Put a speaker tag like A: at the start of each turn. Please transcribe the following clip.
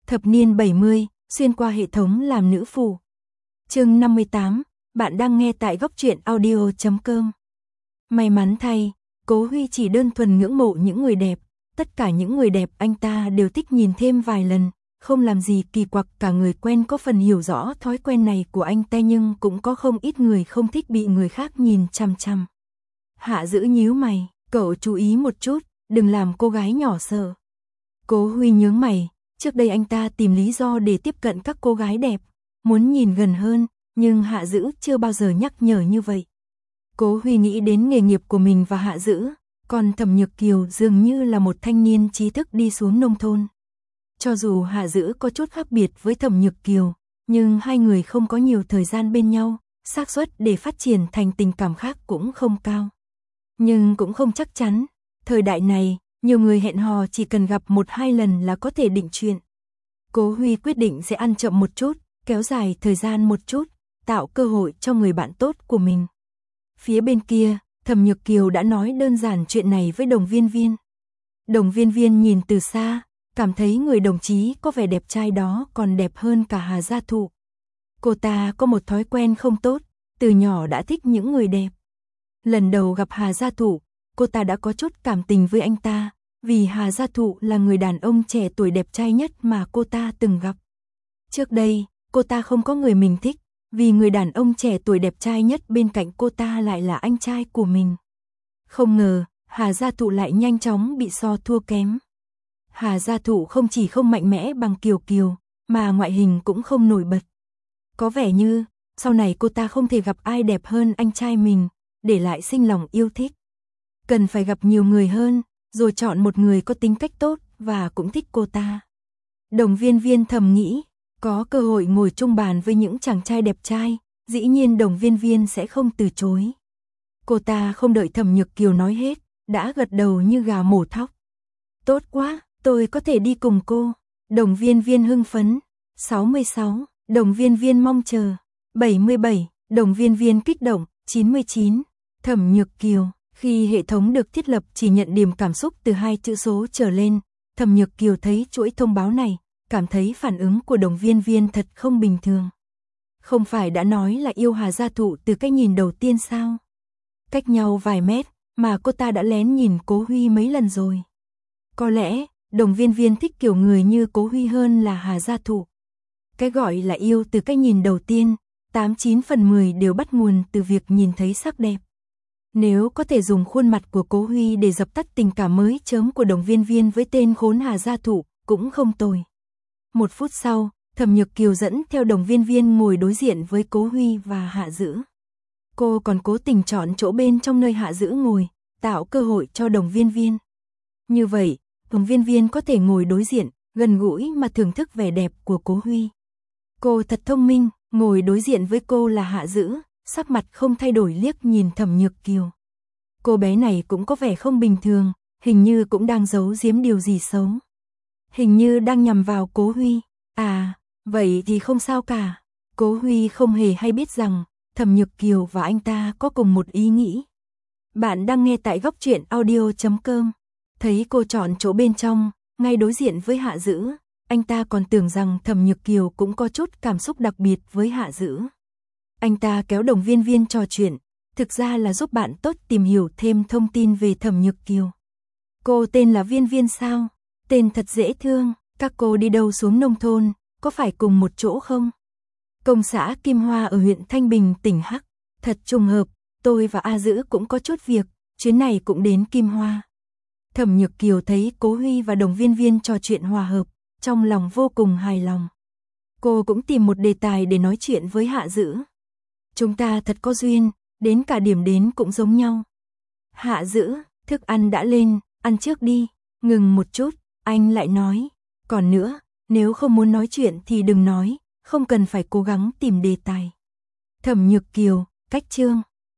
A: Thập niên 70, xuyên qua hệ thống làm nữ phù. Chương 58, bạn đang nghe tại góc truyện audio.com. May mắn thay, Cố Huy chỉ đơn thuần ngưỡng mộ những người đẹp, tất cả những người đẹp anh ta đều thích nhìn thêm vài lần, không làm gì kỳ quặc. Cả người quen có phần hiểu rõ thói quen này của anh ta, nhưng cũng có không ít người không thích bị người khác nhìn chằm chằm. Hạ Dữ nhíu mày, cậu chú ý một chút, đừng làm cô gái nhỏ sợ. Cố Huy nhướng mày, trước đây anh ta tìm lý do để tiếp cận các cô gái đẹp, muốn nhìn gần hơn, nhưng Hạ Dữ chưa bao giờ nhắc nhở như vậy. Cố Huy nghĩ đến nghề nghiệp của mình và Hạ Dữ, còn Thẩm Nhược Kiều dường như là một thanh niên trí thức đi xuống nông thôn. Cho dù Hạ Dữ có chút khác biệt với Thẩm Nhược Kiều, nhưng hai người không có nhiều thời gian bên nhau, xác suất để phát triển thành tình cảm khác cũng không cao. Nhưng cũng không chắc chắn, thời đại này, nhiều người hẹn hò chỉ cần gặp 1-2 lần là có thể định chuyện. Cố Huy quyết định sẽ ăn chậm một chút, kéo dài thời gian một chút, tạo cơ hội cho người bạn tốt của mình. Phía bên kia, Thẩm Nhược Kiều đã nói đơn giản chuyện này với Đồng Viên Viên. Đồng Viên Viên nhìn từ xa, cảm thấy người đồng chí có vẻ đẹp trai đó còn đẹp hơn cả Hà Gia Thụ. Cô ta có một thói quen không tốt, từ nhỏ đã thích những người đẹp. Lần đầu gặp Hà Gia Thụ, cô ta đã có chút cảm tình với anh ta, vì Hà Gia Thụ là người đàn ông trẻ tuổi đẹp trai nhất mà cô ta từng gặp. Trước đây, cô ta không có người mình thích, vì người đàn ông trẻ tuổi đẹp trai nhất bên cạnh cô ta lại là anh trai của mình. Không ngờ, Hà Gia Thụ lại nhanh chóng bị so thua kém. Hà Gia Thụ không chỉ không mạnh mẽ bằng Kiều Kiều, mà ngoại hình cũng không nổi bật. Có vẻ như, sau này cô ta không thể gặp ai đẹp hơn anh trai mình, để lại sinh lòng yêu thích. Cần phải gặp nhiều người hơn, rồi chọn một người có tính cách tốt và cũng thích cô ta. Đồng Viên Viên thầm nghĩ, có cơ hội ngồi chung bàn với những chàng trai đẹp trai, dĩ nhiên Đồng Viên Viên sẽ không từ chối. Cô ta không đợi Thẩm Nhược Kiều nói hết, đã gật đầu như gà mổ thóc. Tốt quá, tôi có thể đi cùng cô. Đồng Viên Viên hưng phấn. 66, Đồng Viên Viên mong chờ. 77, Đồng Viên Viên kích động. 99, Thẩm Nhược Kiều. Khi hệ thống được thiết lập chỉ nhận điểm cảm xúc từ 2 chữ số trở lên, Thẩm Nhược Kiều thấy chuỗi thông báo này, cảm thấy phản ứng của Đồng Viên Viên thật không bình thường. Không phải đã nói là yêu Hà Gia Thụ từ cái nhìn đầu tiên sao? Cách nhau vài mét mà cô ta đã lén nhìn Cố Huy mấy lần rồi. Có lẽ, Đồng Viên Viên thích kiểu người như Cố Huy hơn là Hà Gia Thụ. Cái gọi là yêu từ cái nhìn đầu tiên, 89 phần 10 đều bắt nguồn từ việc nhìn thấy sắc đẹp. Nếu có thể dùng khuôn mặt của Cố Huy để dập tắt tình cảm mới chớm của Đồng Viên Viên với tên khốn Hà Gia Thụ, cũng không tồi. 1 phút sau, Thẩm Nhược Kiều dẫn theo Đồng Viên Viên ngồi đối diện với Cố Huy và Hạ Dữ. Cô còn cố tình chọn chỗ bên trong nơi Hạ Dữ ngồi, tạo cơ hội cho Đồng Viên Viên. Như vậy, Đồng Viên Viên có thể ngồi đối diện, gần gũi mà thưởng thức vẻ đẹp của Cố Huy. Cô thật thông minh, ngồi đối diện với cô là Hạ Dữ, sắc mặt không thay đổi liếc nhìn Thẩm Nhược Kiều. Cô bé này cũng có vẻ không bình thường, hình như cũng đang giấu giếm điều gì xấu. Hình như đang nhằm vào Cố Huy. À, vậy thì không sao cả. Cố Huy không hề hay biết rằng Thẩm Nhược Kiều và anh ta có cùng một ý nghĩ. Bạn đang nghe tại góc truyện audio.com. Thấy cô chọn chỗ bên trong, ngay đối diện với Hạ Dữ, anh ta còn tưởng rằng Thẩm Nhược Kiều cũng có chút cảm xúc đặc biệt với Hạ Dữ. Anh ta kéo Đồng Viên Viên trò chuyện, thực ra là giúp bạn tốt tìm hiểu thêm thông tin về Thẩm Nhược Kiều. Cô tên là Viên Viên sao? Tên thật dễ thương, các cô đi đâu xuống nông thôn, có phải cùng một chỗ không? Công xã Kim Hoa ở huyện Thanh Bình, tỉnh Hắc. Thật trùng hợp, tôi và A Dữ cũng có chút việc, chuyến này cũng đến Kim Hoa. Thẩm Nhược Kiều thấy Cố Huy và Đồng Viên Viên trò chuyện hòa hợp, trong lòng vô cùng hài lòng. Cô cũng tìm một đề tài để nói chuyện với Hạ Dữ. Chúng ta thật có duyên, đến cả điểm đến cũng giống nhau. Hạ Dữ, thức ăn đã lên, ăn trước đi. Ngừng một chút, anh lại nói. Còn nữa, nếu không muốn nói chuyện thì đừng nói, không cần phải cố gắng tìm đề tài. Thẩm Nhược Kiều, cách chương.